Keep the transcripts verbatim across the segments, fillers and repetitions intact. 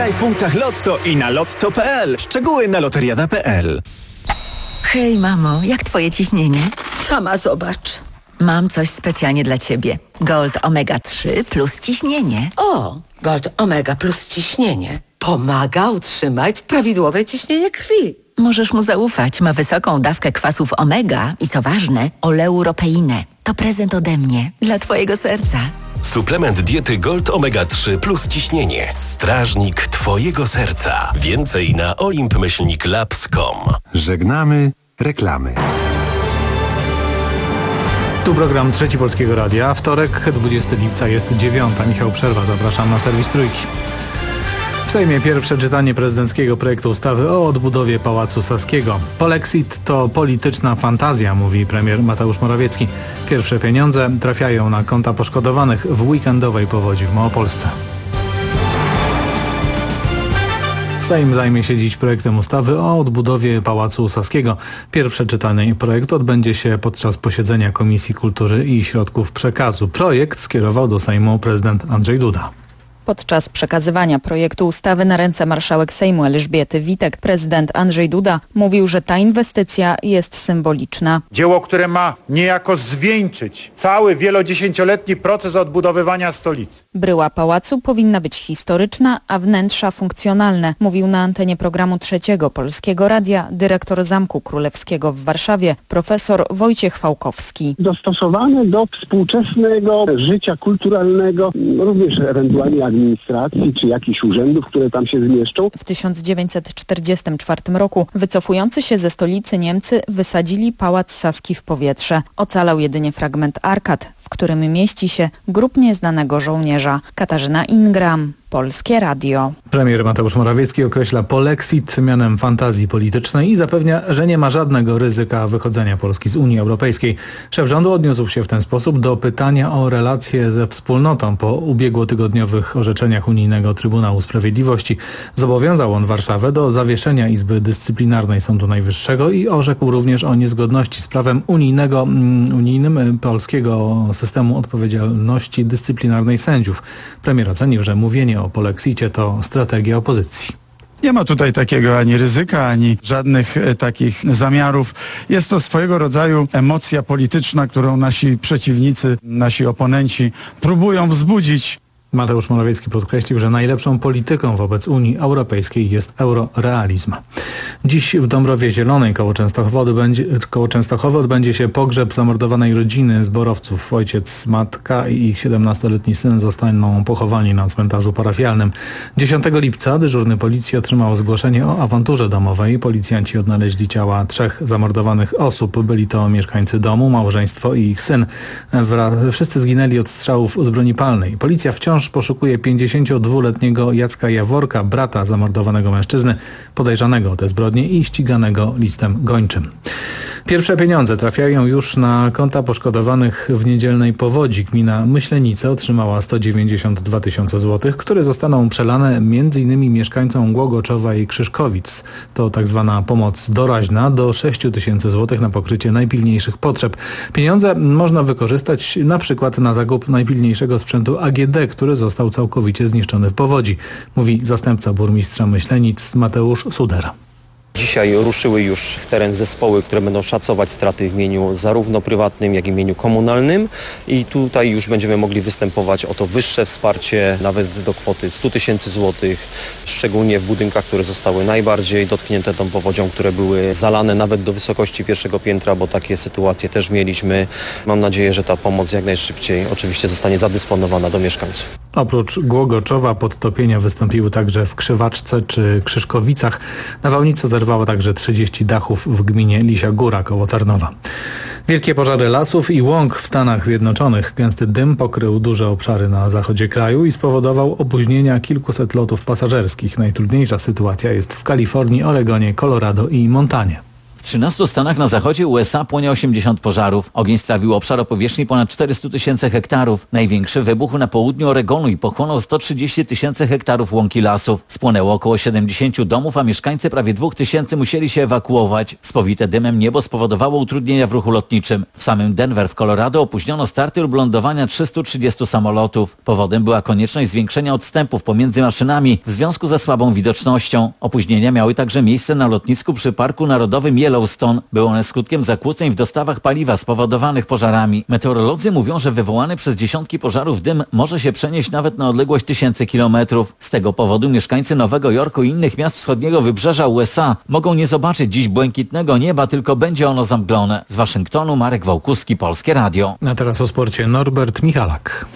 Graj w punktach Lotto i na lotto kropka p l. Szczegóły na loteriada kropka p l. Hej, mamo, jak twoje ciśnienie? Sama zobacz. Mam coś specjalnie dla ciebie. Gold Omega trzy plus ciśnienie. O, Gold Omega plus ciśnienie pomaga utrzymać prawidłowe ciśnienie krwi. Możesz mu zaufać. Ma wysoką dawkę kwasów omega i co ważne, oleuropeinę. To prezent ode mnie dla twojego serca. Suplement diety Gold Omega trzy plus ciśnienie. Strażnik twojego serca. Więcej na olimp myślnik labs kropka com. Żegnamy reklamy. Tu program Trzeci Polskiego Radia. Wtorek, dwudziestego lipca, jest dziewiąta. Michał Przerwa, zapraszam na serwis Trójki. W Sejmie pierwsze czytanie prezydenckiego projektu ustawy o odbudowie Pałacu Saskiego. Polexit to polityczna fantazja, mówi premier Mateusz Morawiecki. Pierwsze pieniądze trafiają na konta poszkodowanych w weekendowej powodzi w Małopolsce. Sejm zajmie się dziś projektem ustawy o odbudowie Pałacu Saskiego. Pierwsze czytanie projektu odbędzie się podczas posiedzenia Komisji Kultury i Środków Przekazu. Projekt skierował do Sejmu prezydent Andrzej Duda. Podczas przekazywania projektu ustawy na ręce marszałek Sejmu Elżbiety Witek prezydent Andrzej Duda mówił, że ta inwestycja jest symboliczna. Dzieło, które ma niejako zwieńczyć cały wielodziesięcioletni proces odbudowywania stolicy. Bryła pałacu powinna być historyczna, a wnętrza funkcjonalne, mówił na antenie programu Trzeciego Polskiego Radia dyrektor Zamku Królewskiego w Warszawie profesor Wojciech Fałkowski. Dostosowane do współczesnego życia kulturalnego, również ewentualnie administracji czy jakichś urzędów, które tam się zmieszczą. W tysiąc dziewięćset czterdziestym czwartym roku wycofujący się ze stolicy Niemcy wysadzili Pałac Saski w powietrze. Ocalał jedynie fragment arkad, w którym mieści się grób nieznanego żołnierza. Katarzyna Ingram, Polskie Radio. Premier Mateusz Morawiecki określa polexit mianem fantazji politycznej i zapewnia, że nie ma żadnego ryzyka wychodzenia Polski z Unii Europejskiej. Szef rządu odniósł się w ten sposób do pytania o relacje ze wspólnotą po ubiegłotygodniowych orzeczeniach Unijnego Trybunału Sprawiedliwości. Zobowiązał on Warszawę do zawieszenia Izby Dyscyplinarnej Sądu Najwyższego i orzekł również o niezgodności z prawem unijnego, unijnym polskiego systemu odpowiedzialności dyscyplinarnej sędziów. Premier ocenił, że mówienie o polexicie to strategia opozycji. Nie ma tutaj takiego ani ryzyka, ani żadnych e, takich zamiarów. Jest to swojego rodzaju emocja polityczna, którą nasi przeciwnicy, nasi oponenci próbują wzbudzić. Mateusz Morawiecki podkreślił, że najlepszą polityką wobec Unii Europejskiej jest eurorealizm. Dziś w Dąbrowie Zielonej koło Częstochowy, będzie, koło Częstochowy odbędzie się pogrzeb zamordowanej rodziny zborowców. Ojciec, matka i ich siedemnastoletni syn zostaną pochowani na cmentarzu parafialnym. dziesiątego lipca dyżurny policji otrzymał zgłoszenie o awanturze domowej. Policjanci odnaleźli ciała trzech zamordowanych osób. Byli to mieszkańcy domu, małżeństwo i ich syn. Wszyscy zginęli od strzałów z broni palnej. Policja wciąż poszukuje pięćdziesięciodwuletniego Jacka Jaworka, brata zamordowanego mężczyzny, podejrzanego o te zbrodnie i ściganego listem gończym. Pierwsze pieniądze trafiają już na konta poszkodowanych w niedzielnej powodzi. Gmina Myślenice otrzymała sto dziewięćdziesiąt dwa tysiące złotych, które zostaną przelane między innymi mieszkańcom Głogoczowa i Krzyżkowic. To tak zwana pomoc doraźna do sześć tysięcy złotych na pokrycie najpilniejszych potrzeb. Pieniądze można wykorzystać na przykład na zakup najpilniejszego sprzętu A G D, który został całkowicie zniszczony w powodzi, mówi zastępca burmistrza Myślenic Mateusz Suder. Dzisiaj ruszyły już w teren zespoły, które będą szacować straty w mieniu zarówno prywatnym, jak i mieniu komunalnym i tutaj już będziemy mogli występować o to wyższe wsparcie, nawet do kwoty stu tysięcy złotych, szczególnie w budynkach, które zostały najbardziej dotknięte tą powodzią, które były zalane nawet do wysokości pierwszego piętra, bo takie sytuacje też mieliśmy. Mam nadzieję, że ta pomoc jak najszybciej oczywiście zostanie zadysponowana do mieszkańców. Oprócz Głogoczowa podtopienia wystąpiły także w Krzywaczce czy Krzyżkowicach. Nawałnica zerwała także trzydzieści dachów w gminie Lisia Góra koło Tarnowa. Wielkie pożary lasów i łąk w Stanach Zjednoczonych. Gęsty dym pokrył duże obszary na zachodzie kraju i spowodował opóźnienia kilkuset lotów pasażerskich. Najtrudniejsza sytuacja jest w Kalifornii, Oregonie, Colorado i Montanie. trzynastu stanach na zachodzie U S A płonie osiemdziesiąt pożarów. Ogień strawił obszar o powierzchni ponad czterysta tysięcy hektarów. Największy wybuchł na południu Oregonu i pochłonął sto trzydzieści tysięcy hektarów łąki lasów. Spłonęło około siedemdziesiąt domów, a mieszkańcy prawie dwóch tysięcy musieli się ewakuować. Spowite dymem niebo spowodowało utrudnienia w ruchu lotniczym. W samym Denver w Colorado opóźniono starty lub lądowania trzystu trzydziestu samolotów. Powodem była konieczność zwiększenia odstępów pomiędzy maszynami w związku ze słabą widocznością. Opóźnienia miały także miejsce na lotnisku przy Parku Narodowym Yellowstone. Były one skutkiem zakłóceń w dostawach paliwa spowodowanych pożarami. Meteorolodzy mówią, że wywołany przez dziesiątki pożarów dym może się przenieść nawet na odległość tysięcy kilometrów. Z tego powodu mieszkańcy Nowego Jorku i innych miast wschodniego wybrzeża U S A mogą nie zobaczyć dziś błękitnego nieba, tylko będzie ono zamglone. Z Waszyngtonu Marek Wałkuski, Polskie Radio. A teraz o sporcie Norbert Michalak.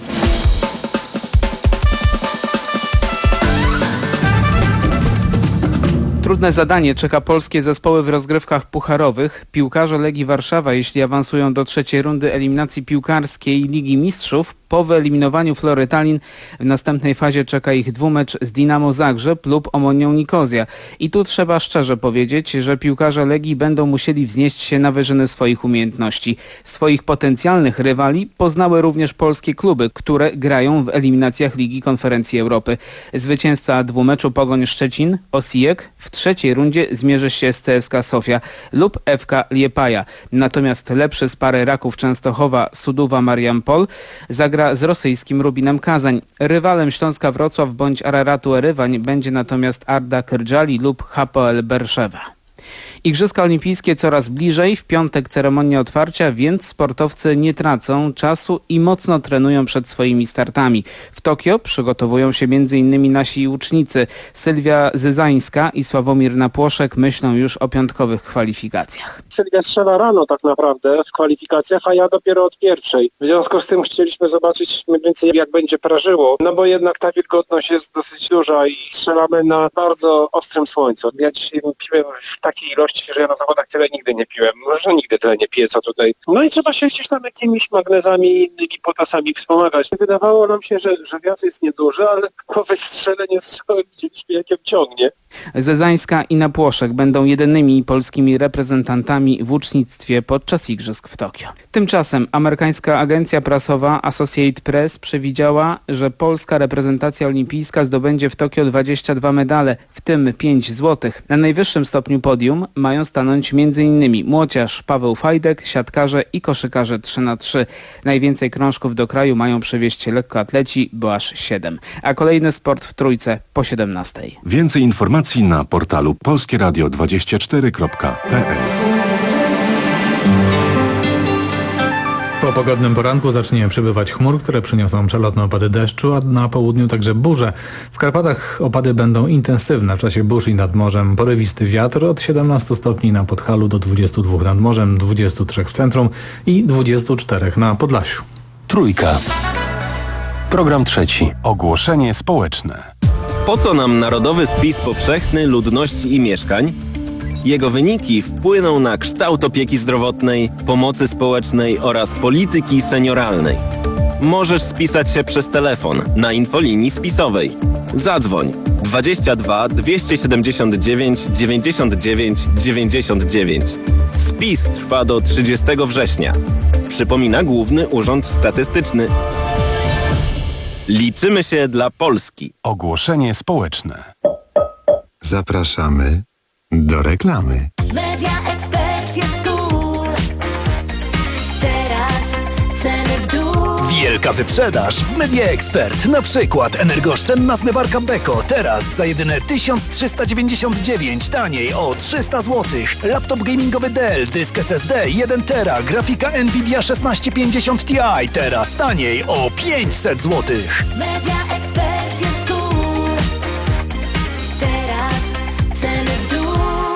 Trudne zadanie czeka polskie zespoły w rozgrywkach pucharowych. Piłkarze Legii Warszawa, jeśli awansują do trzeciej rundy eliminacji piłkarskiej Ligi Mistrzów, po wyeliminowaniu Flory Tallin w następnej fazie czeka ich dwumecz z Dinamo Zagrzeb lub Omonią Nikozja. I tu trzeba szczerze powiedzieć, że piłkarze Legii będą musieli wznieść się na wyżyny swoich umiejętności. Swoich potencjalnych rywali poznały również polskie kluby, które grają w eliminacjach Ligi Konferencji Europy. Zwycięzca dwumeczu Pogoń Szczecin, Osijek, w trzeciej rundzie zmierzy się z C S K Sofia lub F K Liepaja. Natomiast lepszy z pary Raków Częstochowa, Suduwa Mariampol zagra z rosyjskim Rubinem Kazań. Rywalem Śląska Wrocław bądź Araratu Erywań będzie natomiast Arda Kerdżali lub H P L Berszewa. Igrzyska Olimpijskie coraz bliżej, w piątek ceremonia otwarcia, więc sportowcy nie tracą czasu i mocno trenują przed swoimi startami. W Tokio przygotowują się między innymi nasi łucznicy. Sylwia Zyzańska i Sławomir Napłoszek myślą już o piątkowych kwalifikacjach. Sylwia strzela rano tak naprawdę w kwalifikacjach, a ja dopiero od pierwszej. W związku z tym chcieliśmy zobaczyć mniej więcej jak będzie prażyło, no bo jednak ta wilgotność jest dosyć duża i strzelamy na bardzo ostrym słońcu. Ja dzisiaj piłem w takiej ilości, że ja na zawodach tyle nigdy nie piłem. Może nigdy tyle nie piję, co tutaj. No i trzeba się gdzieś tam jakimiś magnezami i innymi potasami wspomagać. Wydawało nam się, że, że wiatr jest nieduży, ale po wystrzeleniu strzałem widzieliśmy, jak ją ciągnie. Zezańska i Napłoszek będą jedynymi polskimi reprezentantami w łucznictwie podczas igrzysk w Tokio. Tymczasem amerykańska agencja prasowa Associated Press przewidziała, że polska reprezentacja olimpijska zdobędzie w Tokio dwadzieścia dwa medale, w tym pięć złotych. Na najwyższym stopniu podium mają stanąć m.in. młociarz Paweł Fajdek, siatkarze i koszykarze trzy na trzy. Najwięcej krążków do kraju mają przywieźć lekkoatleci, bo aż siedem. A kolejny sport w trójce po siedemnastej. Więcej informacji na portalu polskie radio dwadzieścia cztery kropka p l. Po pogodnym poranku zacznie przybywać chmur, które przyniosą przelotne opady deszczu, a na południu także burze. W Karpatach opady będą intensywne w czasie burz i nad morzem. Porywisty wiatr od siedemnastu stopni na Podhalu do dwudziestu dwóch nad morzem, dwudziestu trzech w centrum i dwudziestu czterech na Podlasiu. Trójka. Program trzeci. Ogłoszenie społeczne. Po co nam Narodowy Spis Powszechny Ludności i Mieszkań? Jego wyniki wpłyną na kształt opieki zdrowotnej, pomocy społecznej oraz polityki senioralnej. Możesz spisać się przez telefon na infolinii spisowej. Zadzwoń dwadzieścia dwa dwieście siedemdziesiąt dziewięć dziewięćdziesiąt dziewięć dziewięćdziesiąt dziewięć. Spis trwa do trzydziestego września. Przypomina Główny Urząd Statystyczny. Liczymy się dla Polski. Ogłoszenie społeczne. Zapraszamy do reklamy. Media Expert jest cool. Teraz ceny w dół. Wielka wyprzedaż w Media Expert. Na przykład energooszczędna zmywarka Beko. Teraz za jedyne tysiąc trzysta dziewięćdziesiąt dziewięć. Taniej o trzysta złotych. Laptop gamingowy Dell. Dysk S S D jeden tera. Grafika Nvidia szesnaście pięćdziesiąt Ti. Teraz taniej o pięćset złotych. Media Expert jest cool. Teraz ceny w dół.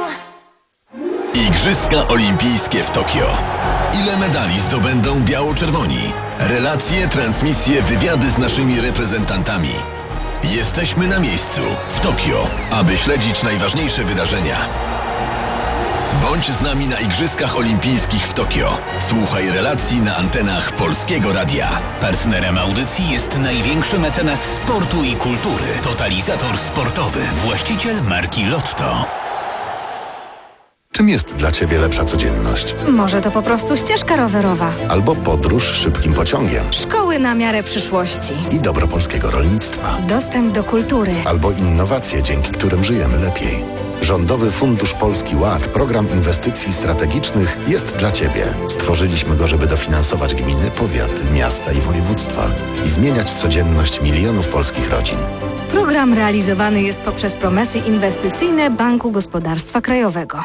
Igrzyska Olimpijskie w Tokio. Ile medali zdobędą biało-czerwoni? Relacje, transmisje, wywiady z naszymi reprezentantami. Jesteśmy na miejscu, w Tokio, aby śledzić najważniejsze wydarzenia. Bądź z nami na Igrzyskach Olimpijskich w Tokio. Słuchaj relacji na antenach Polskiego Radia. Partnerem audycji jest największy mecenas sportu i kultury. Totalizator sportowy. Właściciel marki Lotto. Czym jest dla Ciebie lepsza codzienność? Może to po prostu ścieżka rowerowa. Albo podróż szybkim pociągiem. Szkoły na miarę przyszłości. I dobro polskiego rolnictwa. Dostęp do kultury. Albo innowacje, dzięki którym żyjemy lepiej. Rządowy Fundusz Polski Ład, program inwestycji strategicznych, jest dla Ciebie. Stworzyliśmy go, żeby dofinansować gminy, powiaty, miasta i województwa i zmieniać codzienność milionów polskich rodzin. Program realizowany jest poprzez promesy inwestycyjne Banku Gospodarstwa Krajowego.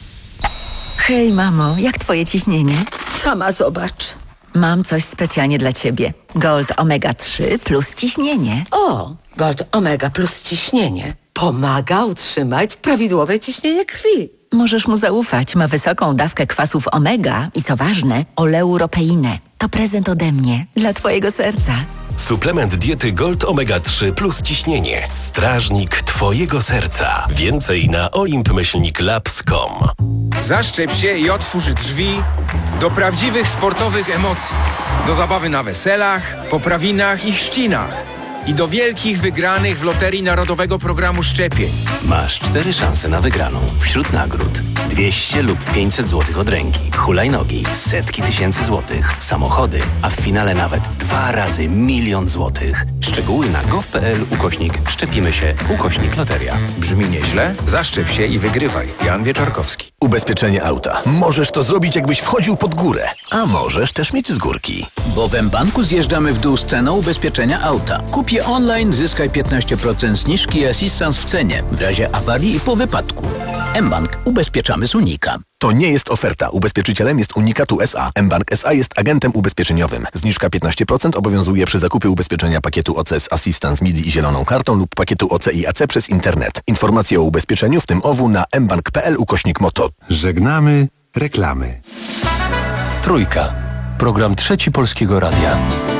Hej mamo, jak twoje ciśnienie? Sama zobacz. Mam coś specjalnie dla ciebie. Gold omega trzy plus ciśnienie. O, Gold Omega plus ciśnienie. Pomaga utrzymać prawidłowe ciśnienie krwi. Możesz mu zaufać. Ma wysoką dawkę kwasów omega i co ważne, oleuropeinę. To prezent ode mnie dla twojego serca. Suplement diety Gold omega trzy plus ciśnienie. Strażnik twojego serca. Więcej na olimp myślnik labs kropka com. Zaszczep się i otwórz drzwi do prawdziwych sportowych emocji. Do zabawy na weselach, poprawinach i chrzcinach. I do wielkich wygranych w Loterii Narodowego Programu Szczepień. Masz cztery szanse na wygraną. Wśród nagród dwieście lub pięćset złotych od ręki, hulajnogi, setki tysięcy złotych, samochody, a w finale nawet dwa razy milion złotych. Szczegóły na gov.pl ukośnik szczepimy się ukośnik loteria. Brzmi nieźle? Zaszczep się i wygrywaj. Jan Wieczorkowski. Ubezpieczenie auta. Możesz to zrobić, jakbyś wchodził pod górę, a możesz też mieć z górki. Bo w mBanku zjeżdżamy w dół z ceną ubezpieczenia auta. Kup je online, zyskaj piętnaście procent zniżki i asystans w cenie w razie awarii i po wypadku. mBank. Ubezpieczamy z Unika. To nie jest oferta. Ubezpieczycielem jest Unikatu S A. mBank S A jest agentem ubezpieczeniowym. Zniżka piętnaście procent obowiązuje przy zakupie ubezpieczenia pakietu O C z Assistance M I D I i zieloną kartą lub pakietu O C i A C przez internet. Informacje o ubezpieczeniu, w tym O W, na mbank.pl ukośnik moto. Żegnamy reklamy. Trójka. Program Trzeci Polskiego Radia.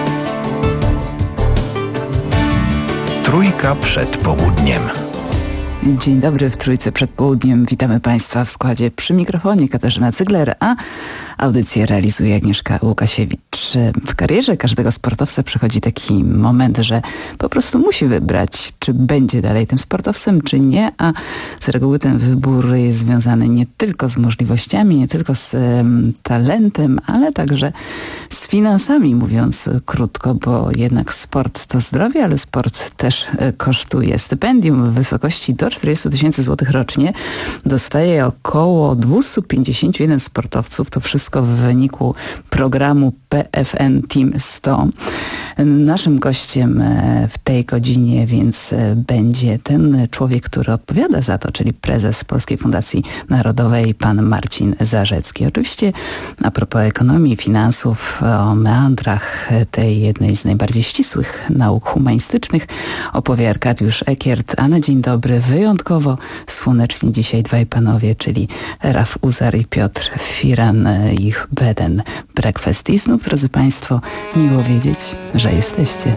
Trójka przed południem. Dzień dobry, w Trójce przed południem. Witamy Państwa w składzie przy mikrofonie Katarzyna Cygler, a audycję realizuje Agnieszka Łukasiewicz. W karierze każdego sportowca przychodzi taki moment, że po prostu musi wybrać, czy będzie dalej tym sportowcem, czy nie, a z reguły ten wybór jest związany nie tylko z możliwościami, nie tylko z um, talentem, ale także z finansami, mówiąc krótko, bo jednak sport to zdrowie, ale sport też e, kosztuje. Stypendium w wysokości do czterdzieści tysięcy złotych rocznie dostaje około dwieście pięćdziesiąt jeden sportowców. To wszystko w wyniku programu P F N Team sto. Naszym gościem w tej godzinie więc będzie ten człowiek, który odpowiada za to, czyli prezes Polskiej Fundacji Narodowej, pan Marcin Zarzecki. Oczywiście a propos ekonomii, finansów, o meandrach tej jednej z najbardziej ścisłych nauk humanistycznych opowie Arkadiusz Ekiert. A na dzień dobry wyjątkowo słonecznie dzisiaj dwaj panowie, czyli Raf Uzar i Piotr Firan, ich Bed and Breakfast. I znów, drodzy Państwo, miło wiedzieć, że jesteście.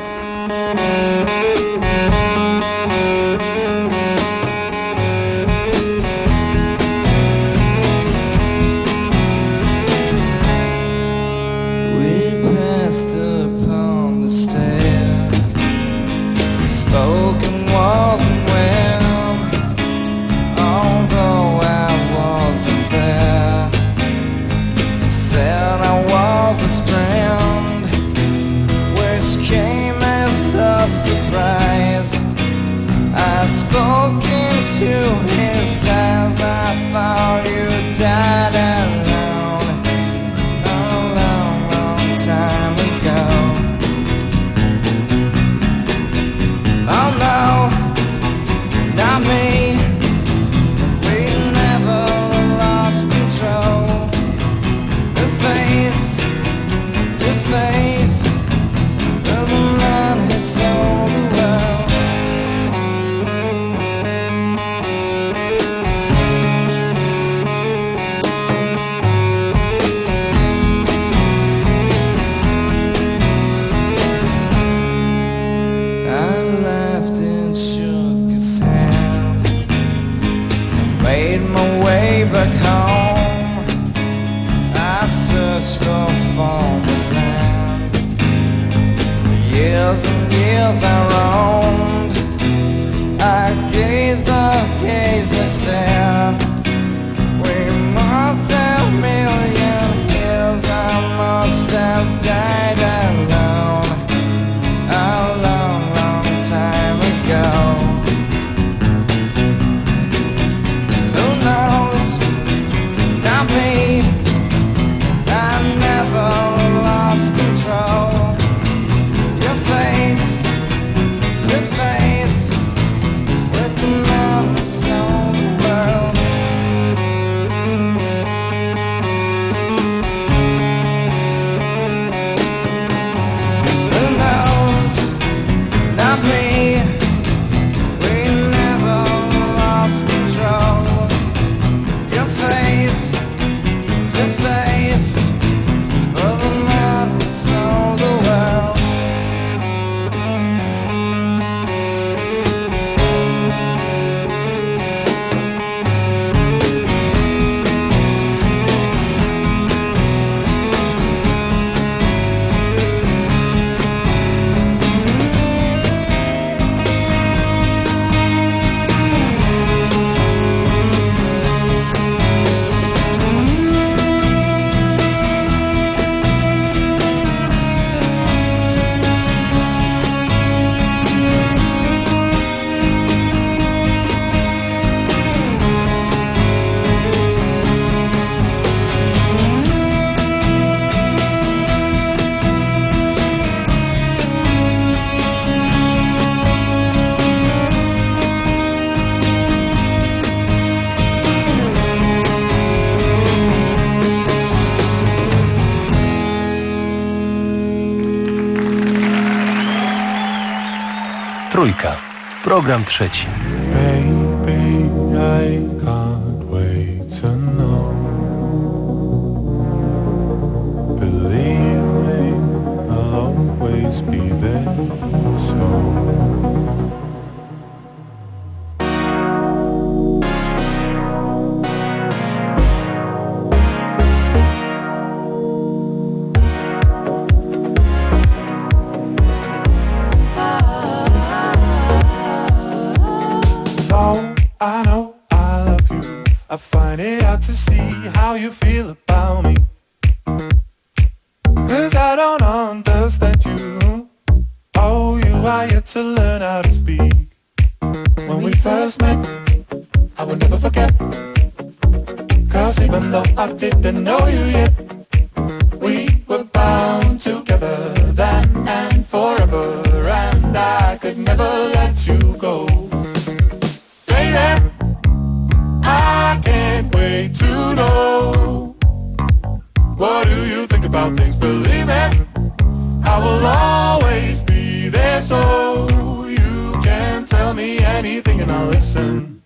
Spoke into his eyes, I thought you died alone a long, long time ago. Oh no, not me. We never lost control. The face to face of the man who sold the world. Back home, I searched for former land. For years and years I roamed. I gazed, I gazed and stared. We Trójka. Program trzeci. Baby, I can't wait to know. Believe me, I'll always be there. So I know I love you. I find it hard to see how you feel about me. Cause I don't understand you. Oh, you are yet to learn how to speak. When we first met, I will never forget. Cause even though I didn't know you yet, we were bound together then and forever. And I could never let you go. I can't wait to know. What do you think about things? Believe it, I will always be there, so you can tell me anything and I'll listen.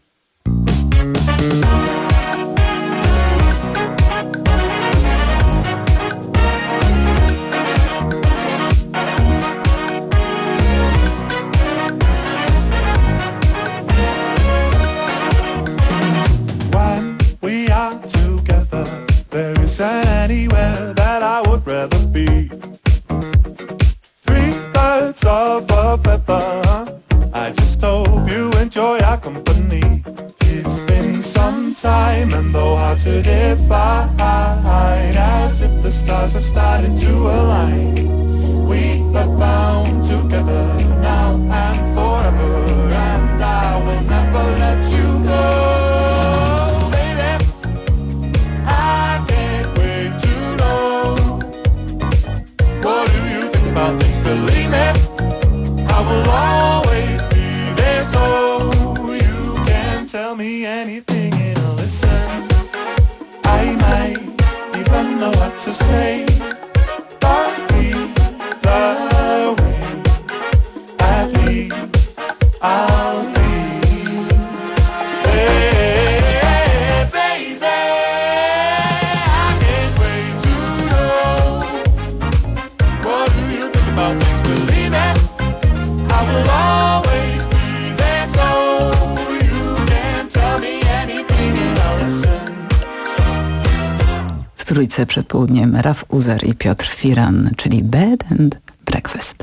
Anywhere that I would rather be. Three birds of a feather. I just hope you enjoy our company. It's been some time and though hard to define, as if the stars have started to align. We are bound together now and forever, and I will never let you go. Believe me, I will always be there, so you can tell me anything and I'll listen. I might even know what to say, but either way, at least I'll be there, baby. I can't wait to know. What do you think about things? Believe it, I will always be there, so you can tell me anything and I'll listen. W Trójce przed południem Raf Uzer i Piotr Firan, czyli Bed and Breakfast.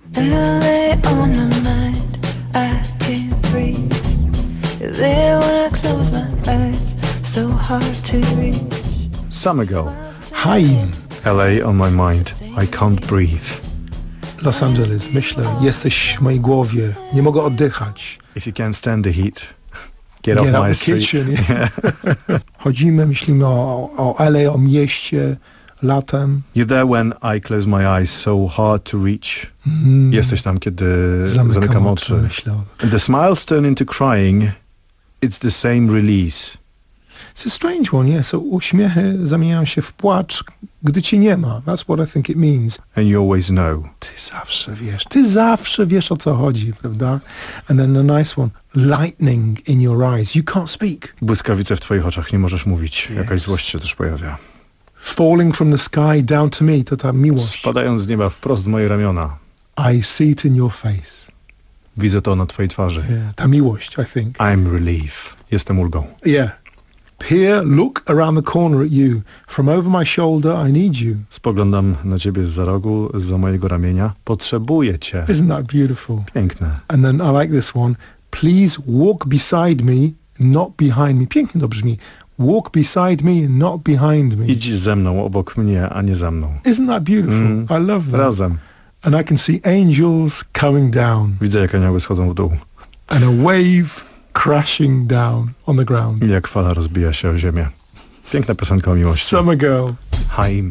Summer Girl. Haim. L A on my mind. I can't breathe. Los Angeles. Myślę, jesteś w mojej głowie. Nie mogę oddychać. If you can't stand the heat, get, get off my street. Kitchen, yeah. Chodzimy, myślimy o, o L A, o mieście, latem. You're there when I close my eyes, so hard to reach. Mm. Jesteś tam, kiedy zamykam, zamykam oczy. Myślę. The smiles turn into crying. It's the same release. It's a strange one, yeah. So uśmiechy zamieniają się w płacz, gdy cię nie ma. That's what I think it means. And you always know. Ty zawsze wiesz. Ty zawsze wiesz, o co chodzi, prawda? And then the nice one. Lightning in your eyes. You can't speak. Błyskawice w twoich oczach, nie możesz mówić. Yes. Jakaś złość się też pojawia. Falling from the sky down to me. To ta miłość. Spadając z nieba wprost w moje ramiona. I see it in your face. Widzę to na twojej twarzy. Yeah. Ta miłość, I think. I'm relief. Jestem ulgą. Yeah. Here, look around the corner at you. From over my shoulder, I need you. Spoglądam na ciebie zza rogu, zza mojego ramienia. Potrzebuję cię. Isn't that beautiful? Piękne. And then I like this one. Please walk beside me, not behind me. Pięknie to brzmi. Walk beside me, not behind me. Idź ze mną, obok mnie, a nie za mną. Isn't that beautiful? Mm. I love that. Razem. And I can see angels coming down. Widzę, jak anioły schodzą w dół. And a wave crashing down on the ground. I jak fala rozbija się o ziemię. Piękna piosenka o miłości. Summer Girl. Haim.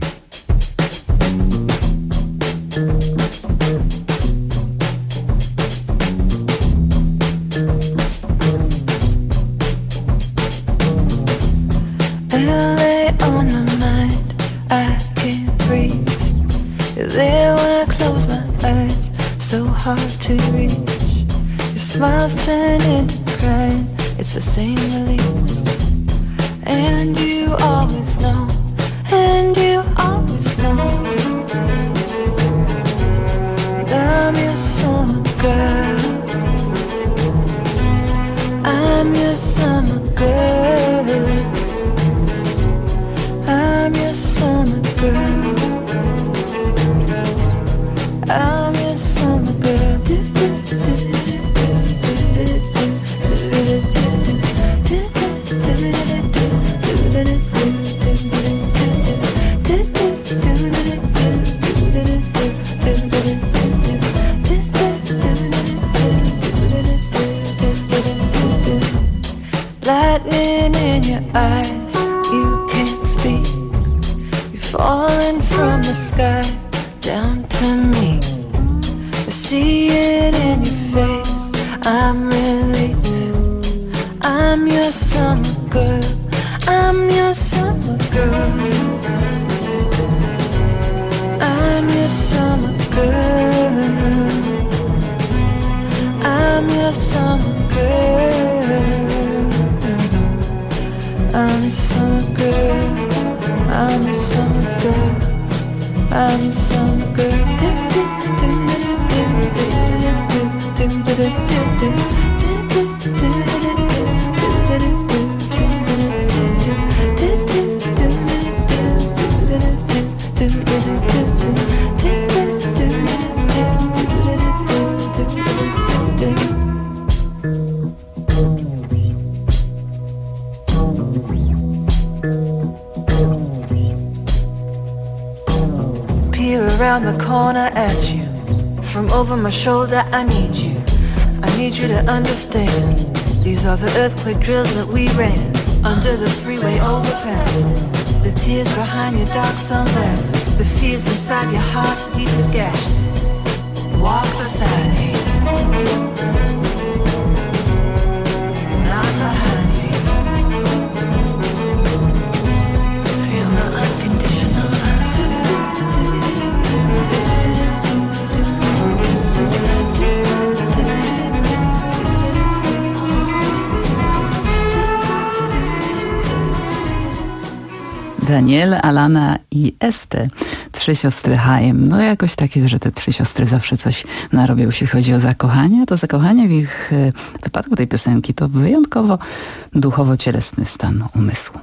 L A on my mind, I can't breathe. There when I close my eyes, so hard to reach. smiles turn into crying. It's the same release. And you always know, and you always know that I'm your summer girl. I'm your summer girl. I'm your summer girl. I'm your summer girl. Lightning in your eyes, you can't speak. You're falling from the sky down to me. I see it in your face, I'm relief. I'm your summer girl, I'm your summer girl. I'm your summer girl. I'm your summer girl. I'm your summer girl. I'm your summer girl. I'm your summer girl. Around the corner at you, from over my shoulder I need you, I need you to understand. These are the earthquake drills that we ran under the freeway overpass. The tears behind your dark sunglasses, the fears inside your heart's deepest gashes. Walk beside me, not behind me. Feel my unconditional love. Daniel, Alana i Esty. Trzy siostry Haim. No jakoś tak jest, że te trzy siostry zawsze coś narobią, jeśli chodzi o zakochanie. To zakochanie w ich w wypadku tej piosenki to wyjątkowo duchowo-cielesny stan umysłu.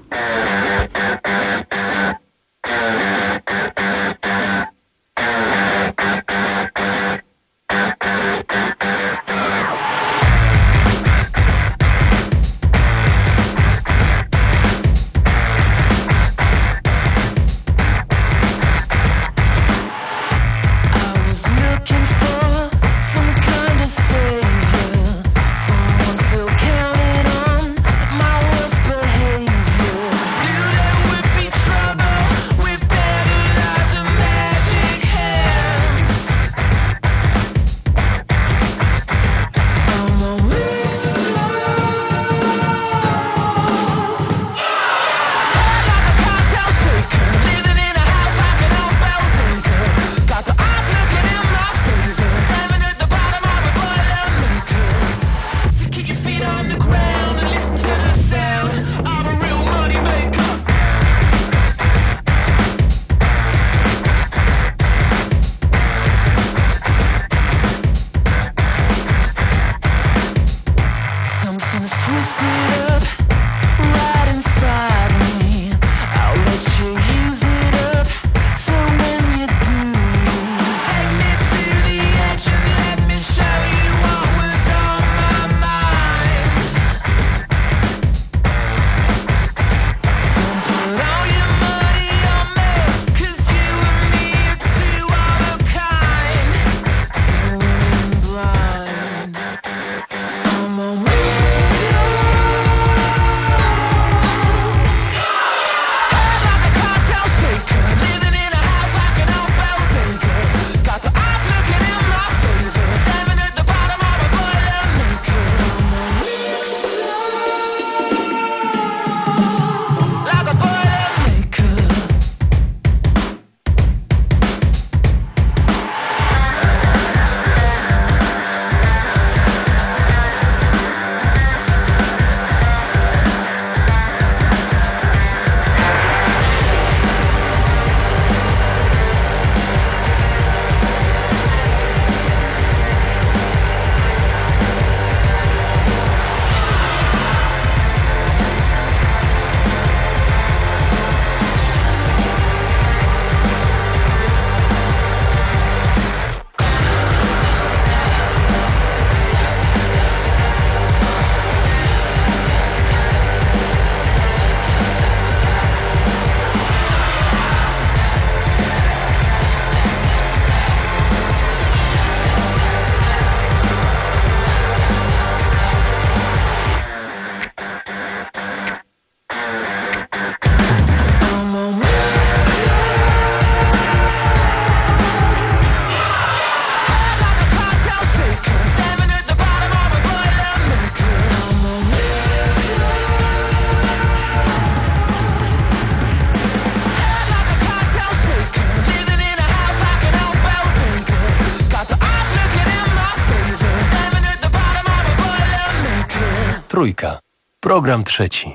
Trójka. Program trzeci.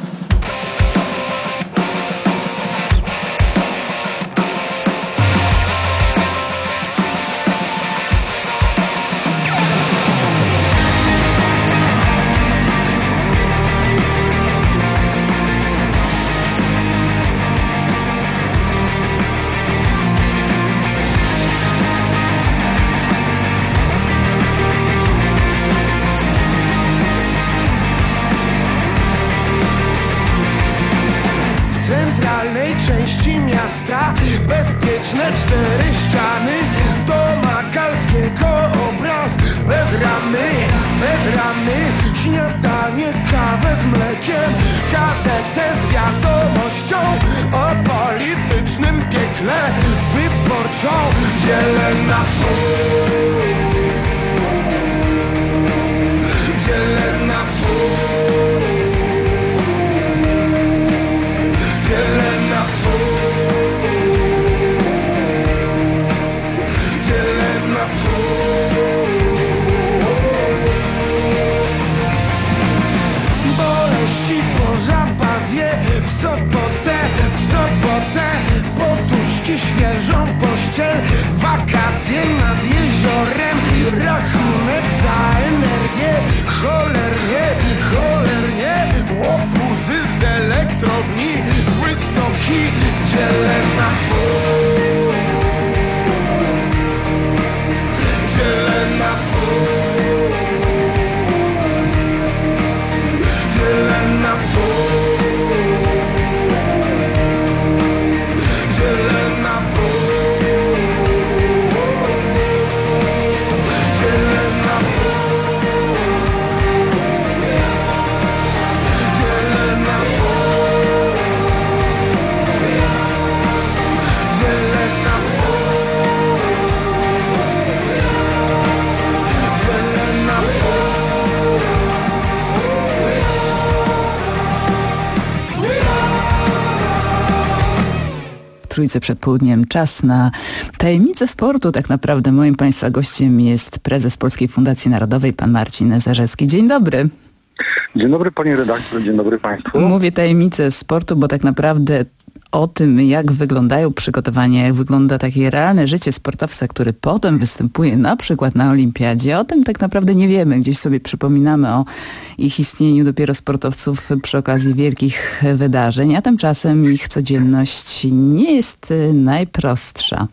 Bezpieczne cztery ściany do Makalskiego obraz bez ramy, bez ramy. Śniadanie, kawę z mlekiem, gazetę z wiadomością o politycznym piekle wyborczą. Zielona pół, zielona pół, zielona pół. Boleści po zabawie, w sobotę, w sobotę, poduszki, świeżą pościel, wakacje nad jeziorem, rachunek za energię, cholernie, cholernie, łobuzy z elektrowni, wysoki, zielona pół, zielona pół, zielona pół, zielona pół, zielona pół, zielona pół, zielona Trójce przed południem czas na tajemnicę sportu. Tak naprawdę moim Państwa gościem jest prezes Polskiej Fundacji Narodowej, pan Marcin Zarzecki. Dzień dobry. Dzień dobry panie redaktor, dzień dobry państwu. Mówię tajemnicę sportu, bo tak naprawdę o tym, jak wyglądają przygotowania, jak wygląda takie realne życie sportowca, który potem występuje na przykład na olimpiadzie, o tym tak naprawdę nie wiemy. Gdzieś sobie przypominamy o ich istnieniu dopiero sportowców przy okazji wielkich wydarzeń, a tymczasem ich codzienność nie jest najprostsza.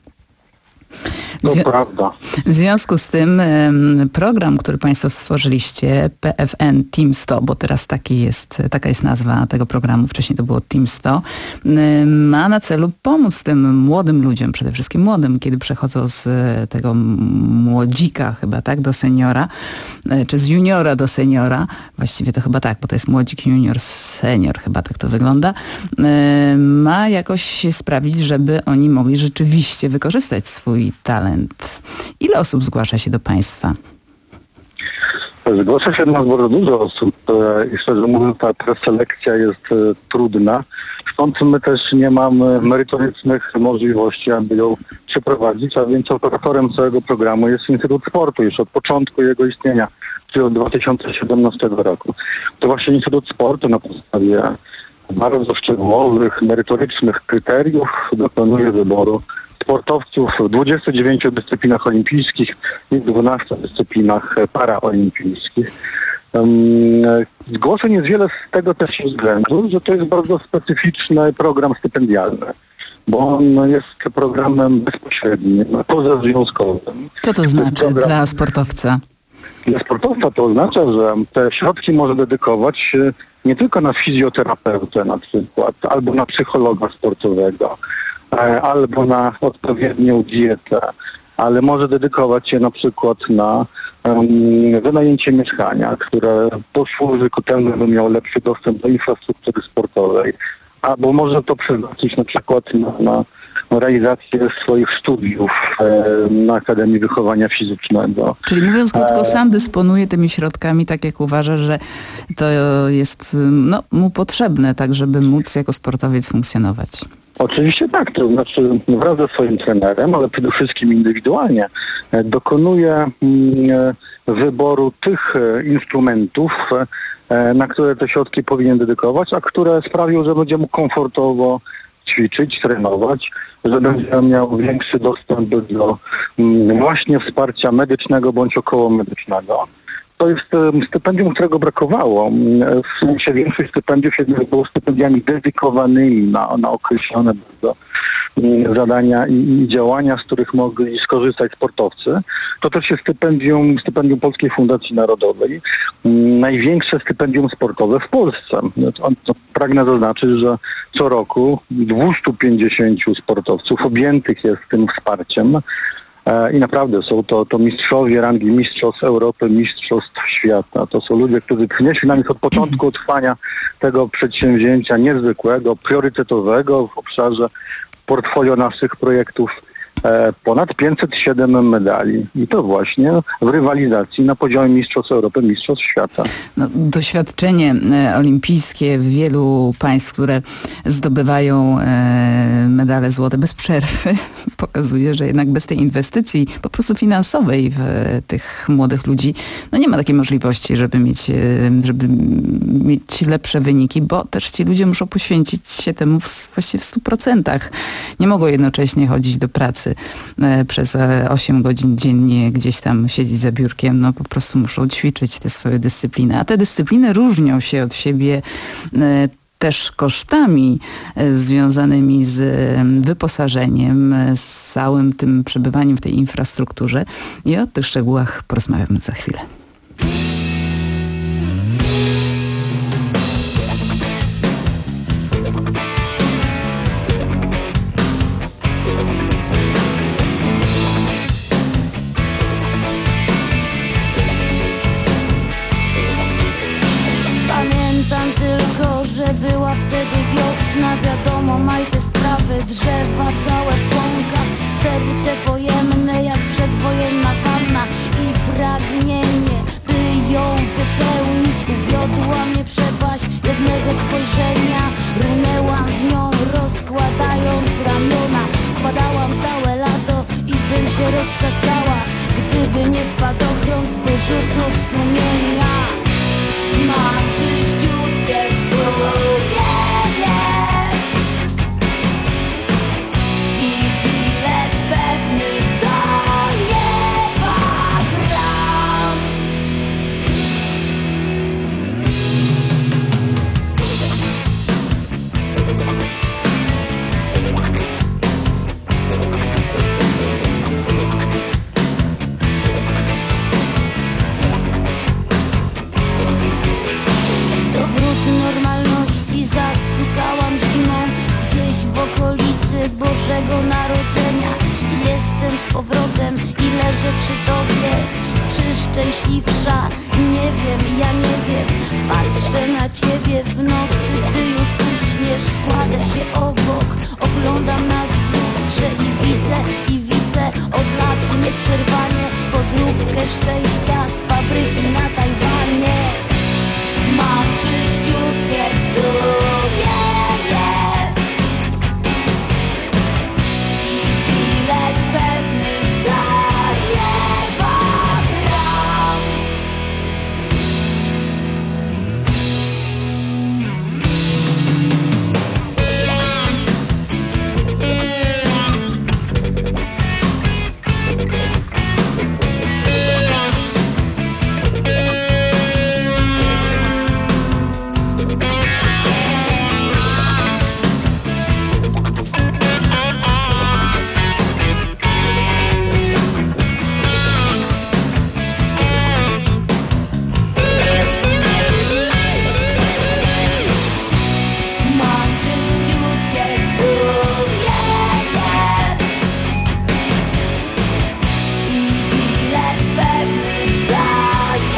To Zwi- prawda. W związku z tym program, który Państwo stworzyliście, P F N Team sto, bo teraz taki jest, taka jest nazwa tego programu, wcześniej to było Team sto, ma na celu pomóc tym młodym ludziom, przede wszystkim młodym, kiedy przechodzą z tego młodzika chyba, tak, do seniora, czy z juniora do seniora, właściwie to chyba tak, bo to jest młodzik, junior, senior, chyba tak to wygląda, ma jakoś sprawić, żeby oni mogli rzeczywiście wykorzystać swój talent. Ile osób zgłasza się do Państwa? Zgłasza się do nas bardzo dużo osób i szczerze mówiąc ta preselekcja jest trudna. Stąd my też nie mamy merytorycznych możliwości, aby ją przeprowadzić, a więc operatorem całego programu jest Instytut Sportu już od początku jego istnienia, czyli od dwa tysiące siedemnastego roku. To właśnie Instytut Sportu na podstawie bardzo szczegółowych, merytorycznych kryteriów dokonuje wyboru sportowców w dwudziestu dziewięciu dyscyplinach olimpijskich i w dwunastu dyscyplinach paraolimpijskich. Zgłoszeń jest wiele z tego też względu, że to jest bardzo specyficzny program stypendialny, bo on jest programem bezpośrednim, pozazwiązkowym. Co to znaczy program... dla sportowca? Dla sportowca to oznacza, że te środki może dedykować nie tylko na fizjoterapeutę na przykład, albo na psychologa sportowego, albo na odpowiednią dietę, ale może dedykować je na przykład na um, wynajęcie mieszkania, które posłuży ku temu, by miał lepszy dostęp do infrastruktury sportowej, albo może to przeznaczyć na przykład na, na realizację swoich studiów e, na Akademii Wychowania Fizycznego. Czyli mówiąc krótko, sam dysponuje tymi środkami tak, jak uważa, że to jest no, mu potrzebne, tak żeby móc jako sportowiec funkcjonować. Oczywiście tak, to znaczy wraz ze swoim trenerem, ale przede wszystkim indywidualnie e, dokonuje mm, e, wyboru tych e, instrumentów, e, na które te środki powinien dedykować, a które sprawią, że będzie mógł komfortowo ćwiczyć, trenować, że będzie miał większy dostęp do mm, właśnie wsparcia medycznego bądź okołomedycznego. To jest stypendium, którego brakowało. W sensie większość stypendiów jednak było stypendiami dedykowanymi na, na określone bardzo zadania i, i działania, z których mogli skorzystać sportowcy. To też jest stypendium, stypendium Polskiej Fundacji Narodowej. Największe stypendium sportowe w Polsce. To pragnę zaznaczyć, że co roku dwieście pięćdziesiąt sportowców objętych jest tym wsparciem. I naprawdę są to, to mistrzowie rangi mistrzostw Europy, mistrzostw świata. To są ludzie, którzy przynieśli na nich od początku trwania tego przedsięwzięcia niezwykłego, priorytetowego w obszarze portfolio naszych projektów ponad pięćset siedem medali. I to właśnie w rywalizacji na poziomie mistrzostw Europy, mistrzostw świata. No, doświadczenie olimpijskie wielu państw, które zdobywają e, medale złote bez przerwy, pokazuje, że jednak bez tej inwestycji po prostu finansowej w tych młodych ludzi, no nie ma takiej możliwości, żeby mieć, żeby mieć lepsze wyniki, bo też ci ludzie muszą poświęcić się temu w, właściwie w stu procentach. Nie mogą jednocześnie chodzić do pracy przez osiem godzin dziennie gdzieś tam siedzieć za biurkiem, no po prostu muszą ćwiczyć te swoje dyscypliny. A te dyscypliny różnią się od siebie też kosztami związanymi z wyposażeniem, z całym tym przebywaniem w tej infrastrukturze. I o tych szczegółach porozmawiamy za chwilę. Była wtedy wiosna, wiadomo, maj te sprawy, drzewa całe w pąkach, serce pojemne jak przedwojenna panna i pragnienie, by ją wypełnić, uwiodła mnie przepaść jednego spojrzenia, runęłam w nią, rozkładając ramiona, składałam całe lato i bym się roztrzaskała, gdyby nie spadochron z wyrzutów sumienia. Mam czyściutkie sumienie i bilet pewny do nieba gram. Zastukałam zimą gdzieś w okolicy Bożego Narodzenia. Jestem z powrotem i leżę przy tobie. Czy szczęśliwsza? Nie wiem, ja nie wiem. Patrzę na ciebie w nocy, gdy już uśniesz. Kładę się obok, oglądam nas w lustrze i widzę, i widzę od lat nieprzerwanie podróbkę szczęścia z fabryki na Tajwanie. Mam czyściutkie sumienie i bilet pewny do nieba gram.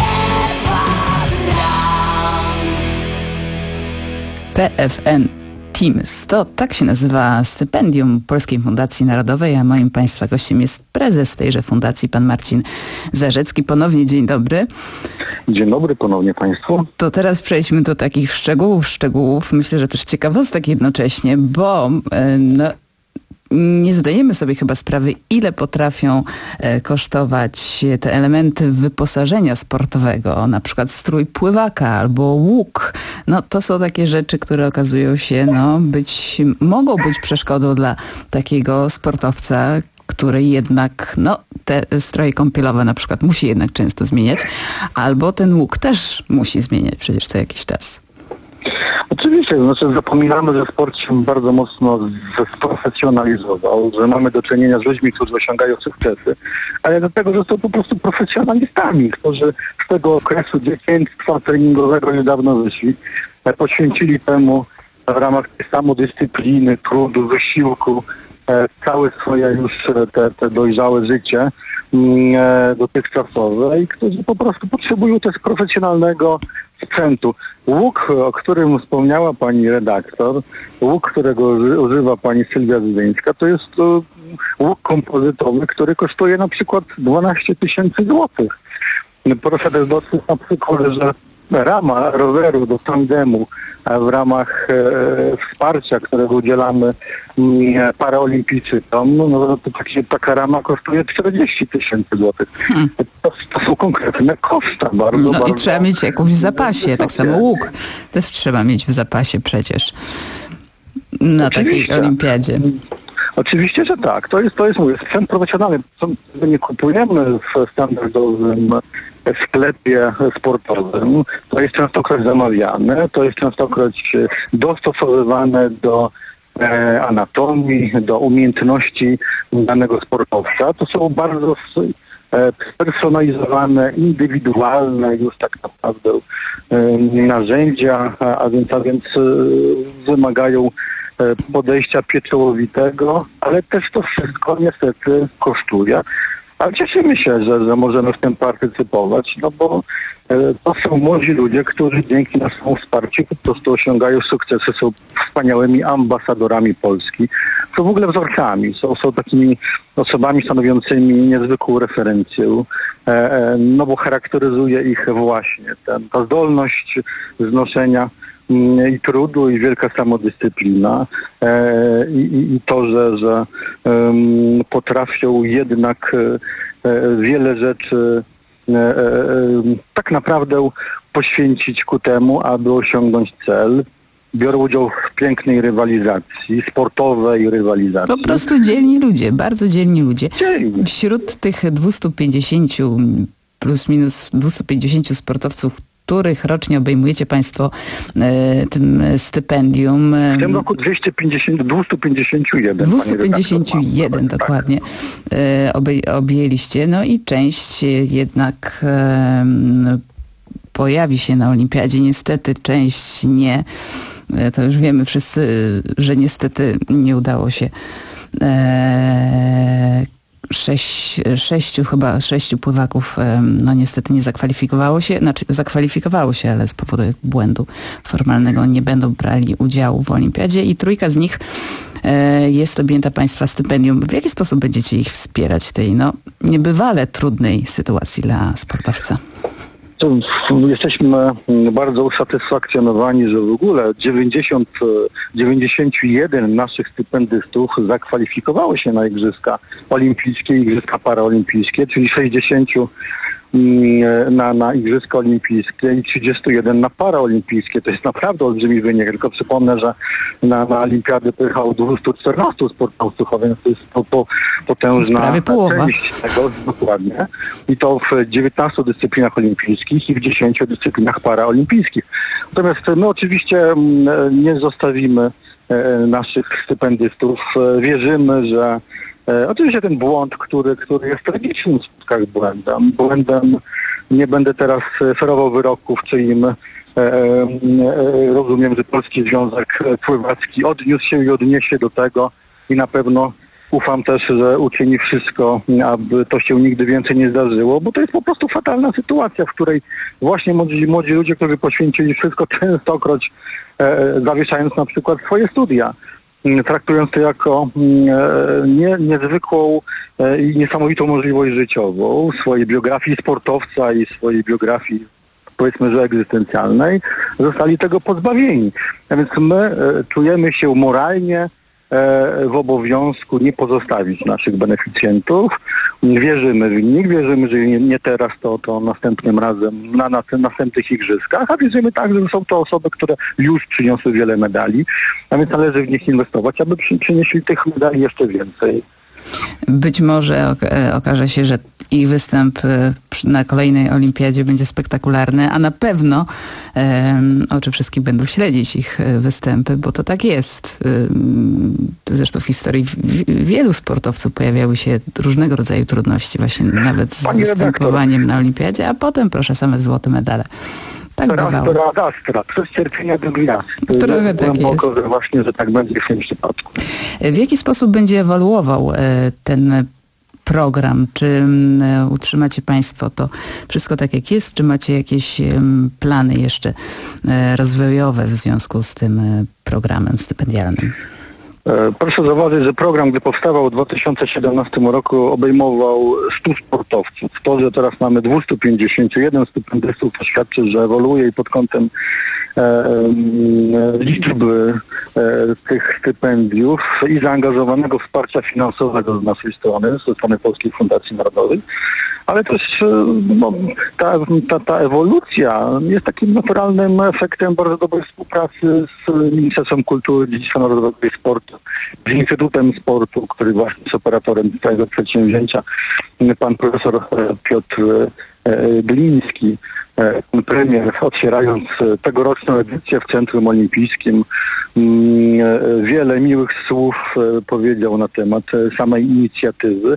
P F N. Teams. To tak się nazywa stypendium Polskiej Fundacji Narodowej, a moim Państwa gościem jest prezes tejże fundacji, pan Marcin Zarzecki. Ponownie dzień dobry. Dzień dobry ponownie Państwu. To teraz przejdźmy do takich szczegółów, szczegółów. Myślę, że też ciekawostek jednocześnie, bo no, nie zdajemy sobie chyba sprawy, ile potrafią e, kosztować te elementy wyposażenia sportowego, na przykład strój pływaka albo łuk. No to są takie rzeczy, które okazują się no, być, mogą być przeszkodą dla takiego sportowca, który jednak, no te stroje kąpielowe na przykład musi jednak często zmieniać, albo ten łuk też musi zmieniać przecież co jakiś czas. Oczywiście, to znaczy zapominamy, że sport się bardzo mocno sprofesjonalizował, że mamy do czynienia z ludźmi, którzy osiągają sukcesy, ale dlatego, że są po prostu profesjonalistami, którzy z tego okresu dzieciństwa treningowego niedawno wyszli, poświęcili temu w ramach tej samodyscypliny, trudu, wysiłku, całe swoje już te, te dojrzałe życie e, dotychczasowe i którzy po prostu potrzebują też profesjonalnego sprzętu. Łuk, o którym wspomniała pani redaktor, łuk, którego używa pani Sylwia Zwyńska, to jest to łuk kompozytowy, który kosztuje na przykład dwanaście tysięcy złotych. Proszę też dostrzec na przykład, że rama roweru do tandemu w ramach e, wsparcia, którego udzielamy e, paraolimpijczykom, no, no to taki, taka rama kosztuje czterdzieści tysięcy złotych. Hmm. To, to są konkretne koszta bardzo, no bardzo... i trzeba mieć jakąś w zapasie, tak samo łuk też trzeba mieć w zapasie przecież na Oczywiście. takiej olimpiadzie. Oczywiście, że tak. To jest, to jest mówię, sprzęt profesjonalny. My nie kupujemy w standardowym sklepie sportowym. To jest częstokroć zamawiane, to jest częstokroć dostosowywane do e, anatomii, do umiejętności danego sportowca. To są bardzo e, spersonalizowane, indywidualne już tak naprawdę e, narzędzia, a, a więc, a więc e, wymagają podejścia pieczołowitego, ale też to wszystko niestety kosztuje. Ale cieszymy się, że, że możemy w tym partycypować, no bo e, to są młodzi ludzie, którzy dzięki naszemu wsparciu po prostu osiągają sukcesy, są wspaniałymi ambasadorami Polski, są w ogóle wzorcami, są, są takimi osobami stanowiącymi niezwykłą referencję, e, e, no bo charakteryzuje ich właśnie ten, ta zdolność znoszenia i trudu, i wielka samodyscyplina e, i, i to, że, że um, potrafią jednak e, wiele rzeczy e, e, tak naprawdę poświęcić ku temu, aby osiągnąć cel. Biorą udział w pięknej rywalizacji, sportowej rywalizacji. Po prostu dzielni ludzie, bardzo dzielni ludzie. Dzielni. Wśród tych dwieście pięćdziesiąt plus minus dwieście pięćdziesiąt sportowców, których rocznie obejmujecie Państwo e, tym stypendium. W tym roku dwieście pięćdziesiąt, dwieście pięćdziesiąt jeden. dwieście pięćdziesiąt jeden dokładnie e, obej, objęliście. No i część jednak e, pojawi się na olimpiadzie. Niestety część nie. E, to już wiemy wszyscy, że niestety nie udało się e, Sześć, sześciu chyba, sześciu pływaków no niestety nie zakwalifikowało się, znaczy zakwalifikowało się, ale z powodu błędu formalnego nie będą brali udziału w olimpiadzie i trójka z nich e, jest objęta Państwa stypendium. W jaki sposób będziecie ich wspierać w tej no niebywale trudnej sytuacji dla sportowca? Jesteśmy bardzo usatysfakcjonowani, że w ogóle dziewięćdziesiąt, dziewięćdziesiąt jeden naszych stypendystów zakwalifikowało się na Igrzyska Olimpijskie i Igrzyska Paraolimpijskie, czyli sześćdziesiąt na, na Igrzyska Olimpijskie i trzydzieści jeden na Paraolimpijskie. To jest naprawdę olbrzymi wynik. Tylko przypomnę, że na, na Olimpiady pojechało dwieście czternaście sportowców, a więc to jest po, po, potężna część tego, dokładnie. I to w dziewiętnastu dyscyplinach olimpijskich i w dziesięciu dyscyplinach paraolimpijskich. Natomiast my oczywiście nie zostawimy naszych stypendystów. Wierzymy, że E, oczywiście ten błąd, który, który jest tragicznym w skutkach błędem. Błędem nie będę teraz ferował wyroków, czy im e, e, rozumiem, że Polski Związek Pływacki odniósł się i odniesie do tego i na pewno ufam też, że uczyni wszystko, aby to się nigdy więcej nie zdarzyło, bo to jest po prostu fatalna sytuacja, w której właśnie młodzi, młodzi ludzie, którzy poświęcili wszystko, częstokroć e, zawieszając na przykład swoje studia, traktując to jako e, nie, niezwykłą e, i niesamowitą możliwość życiową swojej biografii sportowca i swojej biografii, powiedzmy, że egzystencjalnej, zostali tego pozbawieni. A więc my e, czujemy się moralnie e, w obowiązku nie pozostawić naszych beneficjentów. Wierzymy w nich, wierzymy, że nie, nie teraz, to, to następnym razem, na, na następnych igrzyskach, a wierzymy także, że są to osoby, które już przyniosły wiele medali, a więc należy w nich inwestować, aby przy, przynieśli tych medali jeszcze więcej. Być może okaże się, że ich występ na kolejnej olimpiadzie będzie spektakularny, a na pewno um, oczy wszystkich będą śledzić ich występy, bo to tak jest. Um, zresztą w historii wielu sportowców pojawiały się różnego rodzaju trudności, właśnie nawet z Pani występowaniem redaktor, na olimpiadzie, a potem proszę, same złote medale. Tak bywało. Raz Astra, przez cierpienia do gwiazd. Trochę tak jest. Że właśnie, że tak będzie w tym przypadku. W jaki sposób będzie ewoluował ten program? Czy utrzymacie Państwo to wszystko tak jak jest? Czy macie jakieś plany jeszcze rozwojowe w związku z tym programem stypendialnym? Proszę zauważyć, że program, gdy powstawał w dwa tysiące siedemnastym roku, obejmował stu sportowców. To, że teraz mamy dwieście pięćdziesiąt jeden stypendystów, to świadczy, że ewoluuje i pod kątem e, e, liczby e, tych stypendiów i zaangażowanego wsparcia finansowego z naszej strony, ze strony Polskiej Fundacji Narodowej. Ale też no, ta, ta, ta ewolucja jest takim naturalnym efektem bardzo dobrej współpracy z Ministerstwem Kultury, Dziedzictwa Narodowego i Sportu, z Instytutem Sportu, który właśnie jest operatorem tego przedsięwzięcia. Pan profesor Piotr Gliński, pan premier, otwierając tegoroczną edycję w Centrum Olimpijskim, wiele miłych słów powiedział na temat samej inicjatywy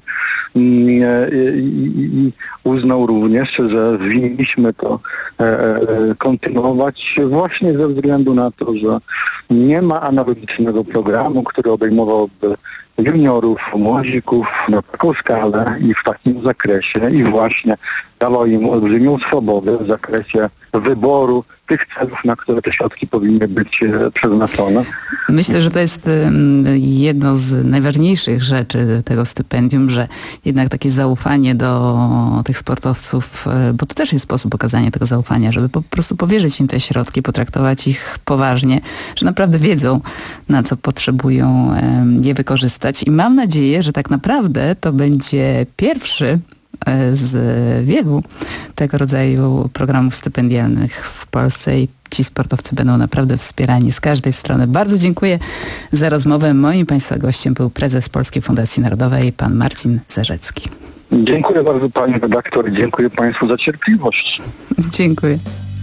i uznał również, że winniśmy to kontynuować właśnie ze względu na to, że nie ma analogicznego programu, który obejmowałby juniorów, młodzików na taką skalę i w takim zakresie i właśnie dawał im olbrzymią swobodę w zakresie wyboru tych celów, na które te środki powinny być przeznaczone. Myślę, że to jest jedno z najważniejszych rzeczy tego stypendium, że jednak takie zaufanie do tych sportowców, bo to też jest sposób okazania tego zaufania, żeby po prostu powierzyć im te środki, potraktować ich poważnie, że naprawdę wiedzą, na co potrzebują je wykorzystać. I mam nadzieję, że tak naprawdę to będzie pierwszy z wielu tego rodzaju programów stypendialnych w Polsce i ci sportowcy będą naprawdę wspierani z każdej strony. Bardzo dziękuję za rozmowę. Moim Państwa gościem był prezes Polskiej Fundacji Narodowej, pan Marcin Zarzecki. Dziękuję bardzo pani redaktor i dziękuję Państwu za cierpliwość. Dziękuję.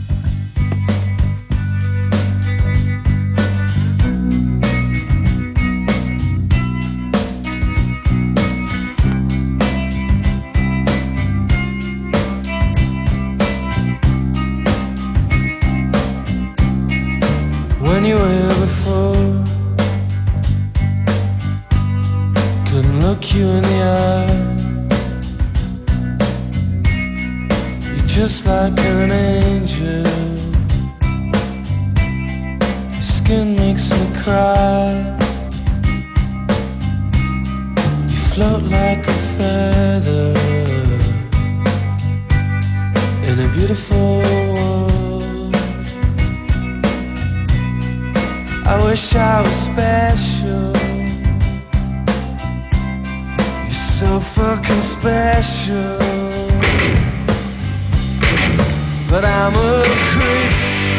When you were before, couldn't look you in the eye. You're just like an angel. Your skin makes me cry. You float like a feather in a beautiful world. I wish I was special. You're so fucking special. But I'm a creep.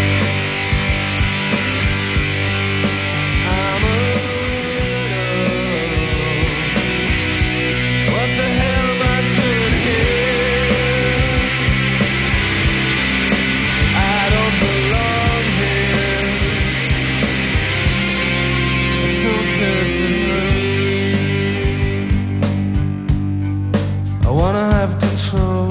I'm a widow. What the hell am I doing here? I don't belong here. I don't care for her. I wanna have control.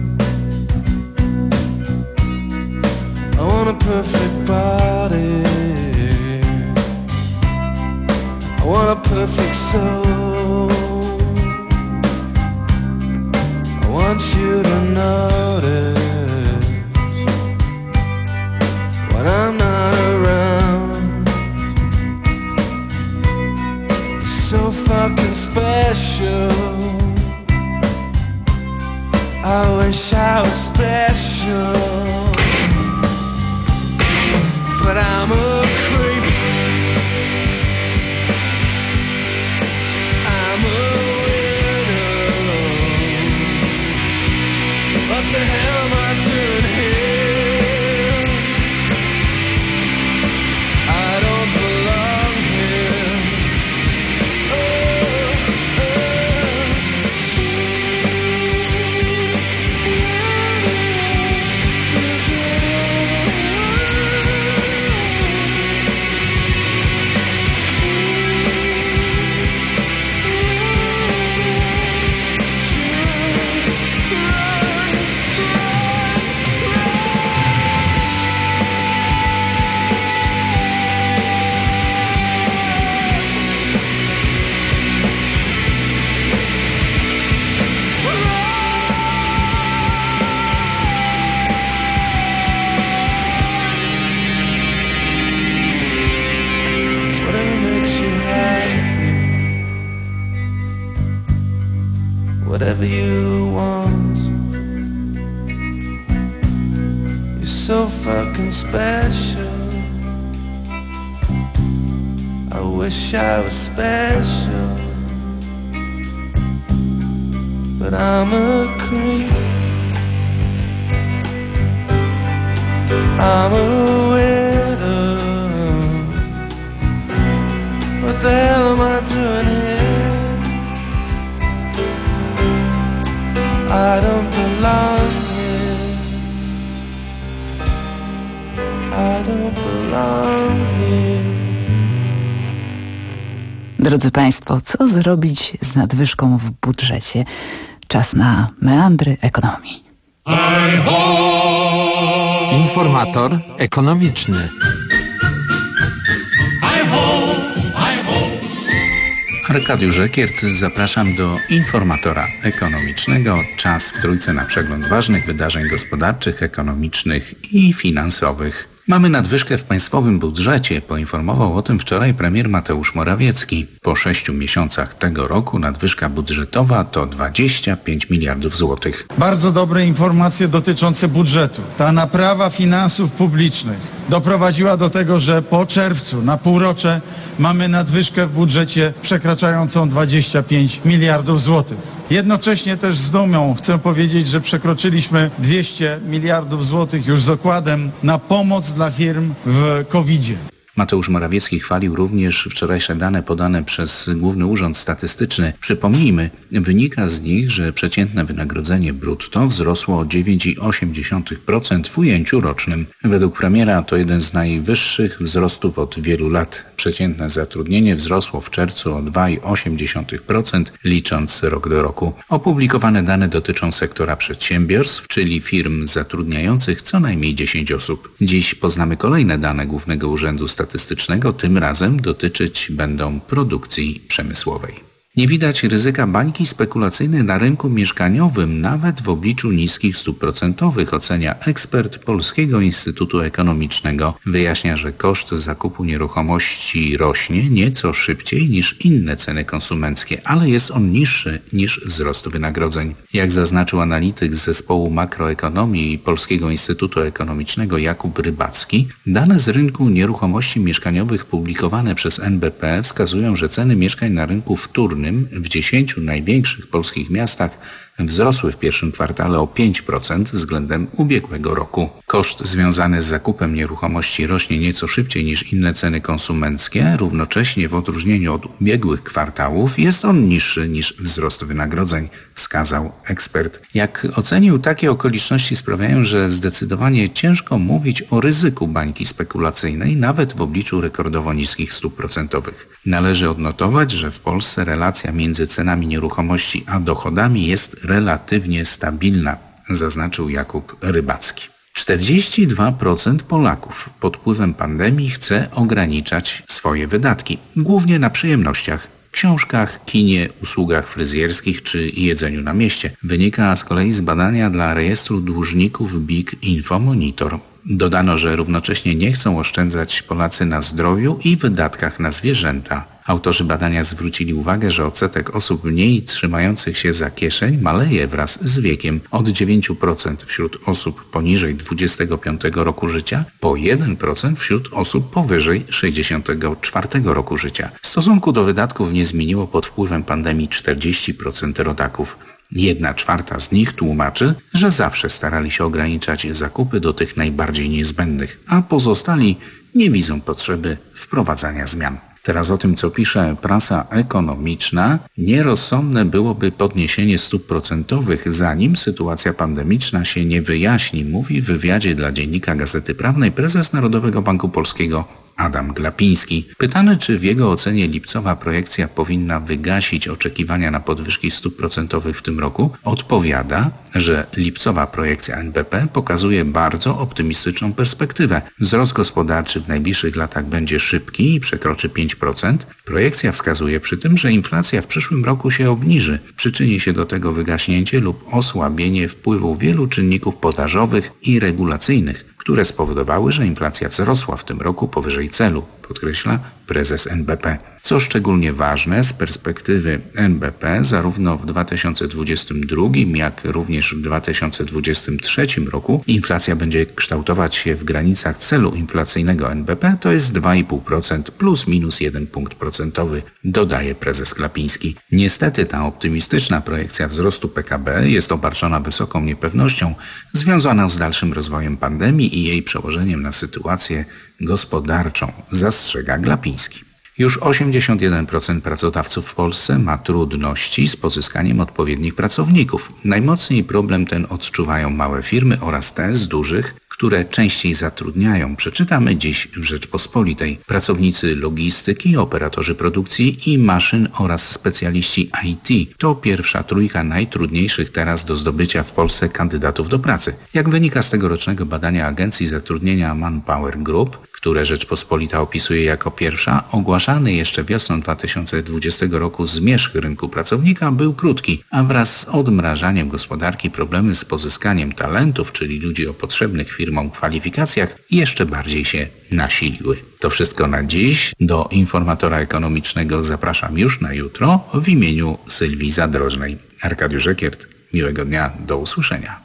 I want a perfect body. I want a perfect soul. I want you to notice when I'm not around. You're so fucking special. I wish I was special, but I'm a creep. I'm a widow. What the hell am I doing here? I don't belong here. Oh, oh. Whatever you want. You're so fucking special. I wish I was special, but I'm a creep. I'm a widow. What the hell am I doing here? I don't belong here. I don't belong here. Drodzy Państwo, co zrobić z nadwyżką w budżecie? Czas na meandry ekonomii. Informator ekonomiczny. Arkadiusz Ekiert, zapraszam do informatora ekonomicznego. Czas w trójce na przegląd ważnych wydarzeń gospodarczych, ekonomicznych i finansowych. Mamy nadwyżkę w państwowym budżecie, poinformował o tym wczoraj premier Mateusz Morawiecki. Po sześciu miesiącach tego roku nadwyżka budżetowa to dwadzieścia pięć miliardów złotych. Bardzo dobre informacje dotyczące budżetu. Ta naprawa finansów publicznych doprowadziła do tego, że po czerwcu na półrocze mamy nadwyżkę w budżecie przekraczającą dwadzieścia pięć miliardów złotych. Jednocześnie też z dumą chcę powiedzieć, że przekroczyliśmy dwieście miliardów złotych już z okładem na pomoc dla firm w kowidzie. Mateusz Morawiecki chwalił również wczorajsze dane podane przez Główny Urząd Statystyczny. Przypomnijmy, wynika z nich, że przeciętne wynagrodzenie brutto wzrosło o dziewięć przecinek osiem procent w ujęciu rocznym. Według premiera to jeden z najwyższych wzrostów od wielu lat. Przeciętne zatrudnienie wzrosło w czerwcu o dwa przecinek osiem procent, licząc rok do roku. Opublikowane dane dotyczą sektora przedsiębiorstw, czyli firm zatrudniających co najmniej dziesięć osób. Dziś poznamy kolejne dane Głównego Urzędu Statystycznego. Statystycznego, tym razem dotyczyć będą produkcji przemysłowej. Nie widać ryzyka bańki spekulacyjnej na rynku mieszkaniowym, nawet w obliczu niskich stóp procentowych, ocenia ekspert Polskiego Instytutu Ekonomicznego. Wyjaśnia, że koszt zakupu nieruchomości rośnie nieco szybciej niż inne ceny konsumenckie, ale jest on niższy niż wzrost wynagrodzeń. Jak zaznaczył analityk z zespołu makroekonomii Polskiego Instytutu Ekonomicznego Jakub Rybacki, dane z rynku nieruchomości mieszkaniowych publikowane przez N B P wskazują, że ceny mieszkań na rynku wtórnym w dziesięciu największych polskich miastach wzrosły w pierwszym kwartale o pięć procent względem ubiegłego roku. Koszt związany z zakupem nieruchomości rośnie nieco szybciej niż inne ceny konsumenckie, równocześnie w odróżnieniu od ubiegłych kwartałów jest on niższy niż wzrost wynagrodzeń, wskazał ekspert. Jak ocenił, takie okoliczności sprawiają, że zdecydowanie ciężko mówić o ryzyku bańki spekulacyjnej, nawet w obliczu rekordowo niskich stóp procentowych. Należy odnotować, że w Polsce relacja między cenami nieruchomości a dochodami jest relatywnie stabilna, zaznaczył Jakub Rybacki. czterdzieści dwa procent Polaków pod wpływem pandemii chce ograniczać swoje wydatki, głównie na przyjemnościach. książkach, kinie, usługach fryzjerskich czy jedzeniu na mieście. Wynika z kolei z badania dla rejestru dłużników Big Info Monitor. Dodano, że równocześnie nie chcą oszczędzać Polacy na zdrowiu i wydatkach na zwierzęta. Autorzy badania zwrócili uwagę, że odsetek osób mniej trzymających się za kieszeń maleje wraz z wiekiem od dziewięć procent wśród osób poniżej dwudziestego piątego roku życia po jeden procent wśród osób powyżej sześćdziesiątego czwartego roku życia. W stosunku do wydatków nie zmieniło pod wpływem pandemii czterdzieści procent rodaków. Jedna czwarta z nich tłumaczy, że zawsze starali się ograniczać zakupy do tych najbardziej niezbędnych, a pozostali nie widzą potrzeby wprowadzania zmian. Teraz o tym, co pisze prasa ekonomiczna. Nierozsądne byłoby podniesienie stóp procentowych, zanim sytuacja pandemiczna się nie wyjaśni, mówi w wywiadzie dla Dziennika Gazety Prawnej prezes Narodowego Banku Polskiego Adam Glapiński. Pytany, czy w jego ocenie lipcowa projekcja powinna wygasić oczekiwania na podwyżki stóp procentowych w tym roku, odpowiada, że lipcowa projekcja N B P pokazuje bardzo optymistyczną perspektywę. Wzrost gospodarczy w najbliższych latach będzie szybki i przekroczy pięć procent. Projekcja wskazuje przy tym, że inflacja w przyszłym roku się obniży. Przyczyni się do tego wygaśnięcie lub osłabienie wpływu wielu czynników podażowych i regulacyjnych, które spowodowały, że inflacja wzrosła w tym roku powyżej celu, podkreśla prezes N B P. Co szczególnie ważne z perspektywy N B P, zarówno w dwa tysiące dwudziestym drugim, jak również w dwa tysiące dwudziestym trzecim roku inflacja będzie kształtować się w granicach celu inflacyjnego N B P, to jest dwa i pół procent plus minus jeden punkt procentowy, dodaje prezes Glapiński. Niestety ta optymistyczna projekcja wzrostu P K B jest obarczona wysoką niepewnością związaną z dalszym rozwojem pandemii i jej przełożeniem na sytuację gospodarczą, zastrzega Glapiński. Już osiemdziesiąt jeden procent pracodawców w Polsce ma trudności z pozyskaniem odpowiednich pracowników. Najmocniej problem ten odczuwają małe firmy oraz te z dużych, które częściej zatrudniają. Przeczytamy dziś w Rzeczpospolitej. Pracownicy logistyki, operatorzy produkcji i maszyn oraz specjaliści I T to pierwsza trójka najtrudniejszych teraz do zdobycia w Polsce kandydatów do pracy. Jak wynika z tegorocznego badania Agencji Zatrudnienia Manpower Group, które Rzeczpospolita opisuje jako pierwsza, ogłaszany jeszcze wiosną dwa tysiące dwudziestego roku zmierzch rynku pracownika był krótki, a wraz z odmrażaniem gospodarki problemy z pozyskaniem talentów, czyli ludzi o potrzebnych firmom kwalifikacjach, jeszcze bardziej się nasiliły. To wszystko na dziś. Do informatora ekonomicznego zapraszam już na jutro w imieniu Sylwii Zadrożnej. Arkadiusz Ekiert, miłego dnia, do usłyszenia.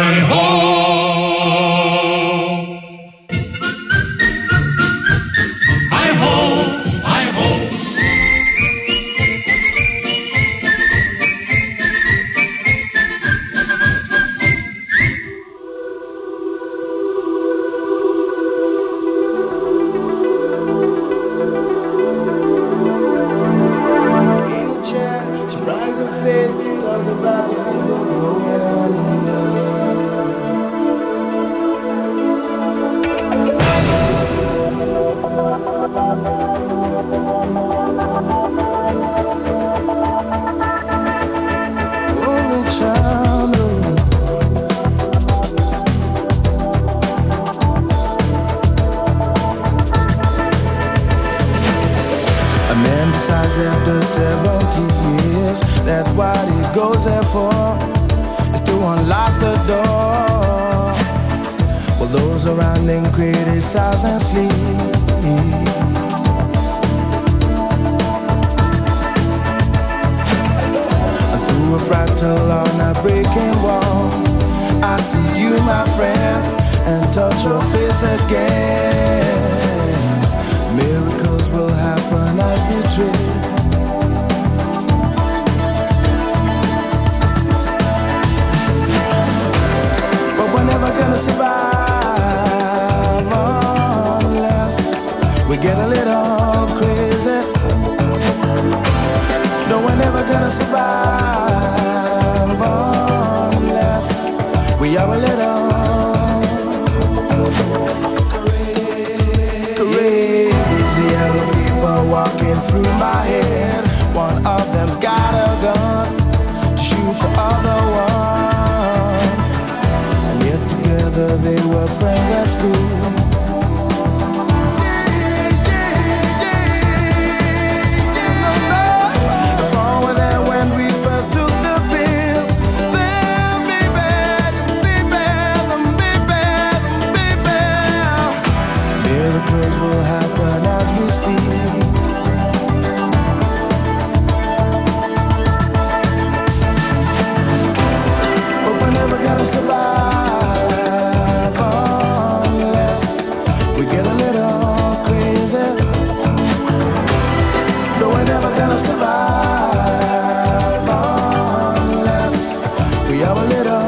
After seventy years, that what he goes there for is to unlock the door. Well, those around him criticize and sleep. Through a fractal on a breaking wall, I see you, my friend, and touch your face again. Miracles will happen as we dream. We're never gonna survive unless we get a little crazy. No, we're never gonna survive unless we are a little crazy. Yellow people walking through my head. One of them's got a gun to shoot the other one. They were friends at school. Yeah, yeah, yeah. miracles will happen as we speak. But we're never gonna survive unless we get a little crazy. Though we're never gonna survive unless we have a little.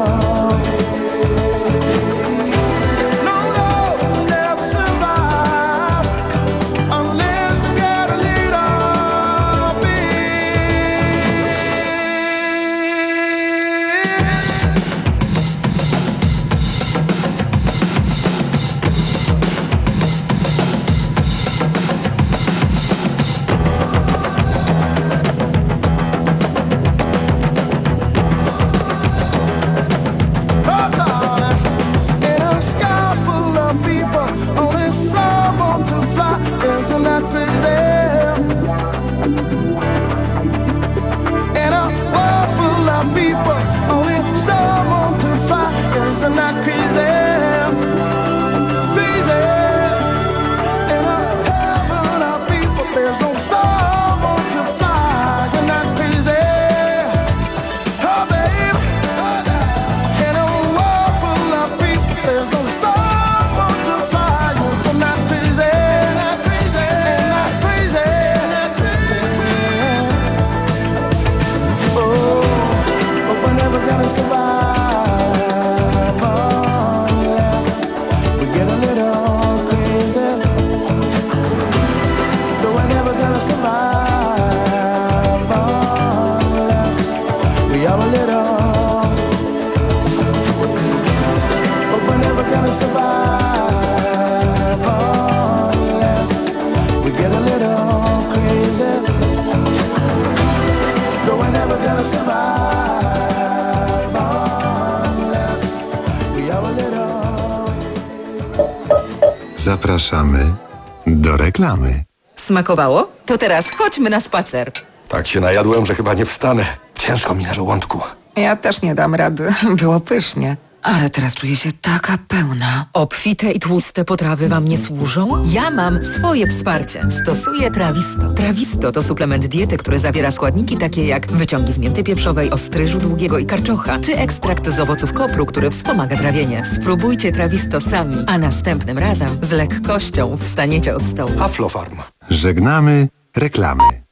Zapraszamy do reklamy. Smakowało? To teraz chodźmy na spacer. Tak się najadłem, że chyba nie wstanę. Ciężko mi na żołądku. Ja też nie dam rady. Było pysznie. Ale teraz czuję się taka pełna. Obfite i tłuste potrawy wam nie służą? Ja mam swoje wsparcie. Stosuję Trawisto. Trawisto to suplement diety, który zawiera składniki takie jak wyciągi z mięty pieprzowej, ostryżu długiego i karczocha, czy ekstrakt z owoców kopru, który wspomaga trawienie. Spróbujcie Trawisto sami, a następnym razem z lekkością wstaniecie od stołu. Aflofarm. Żegnamy reklamy.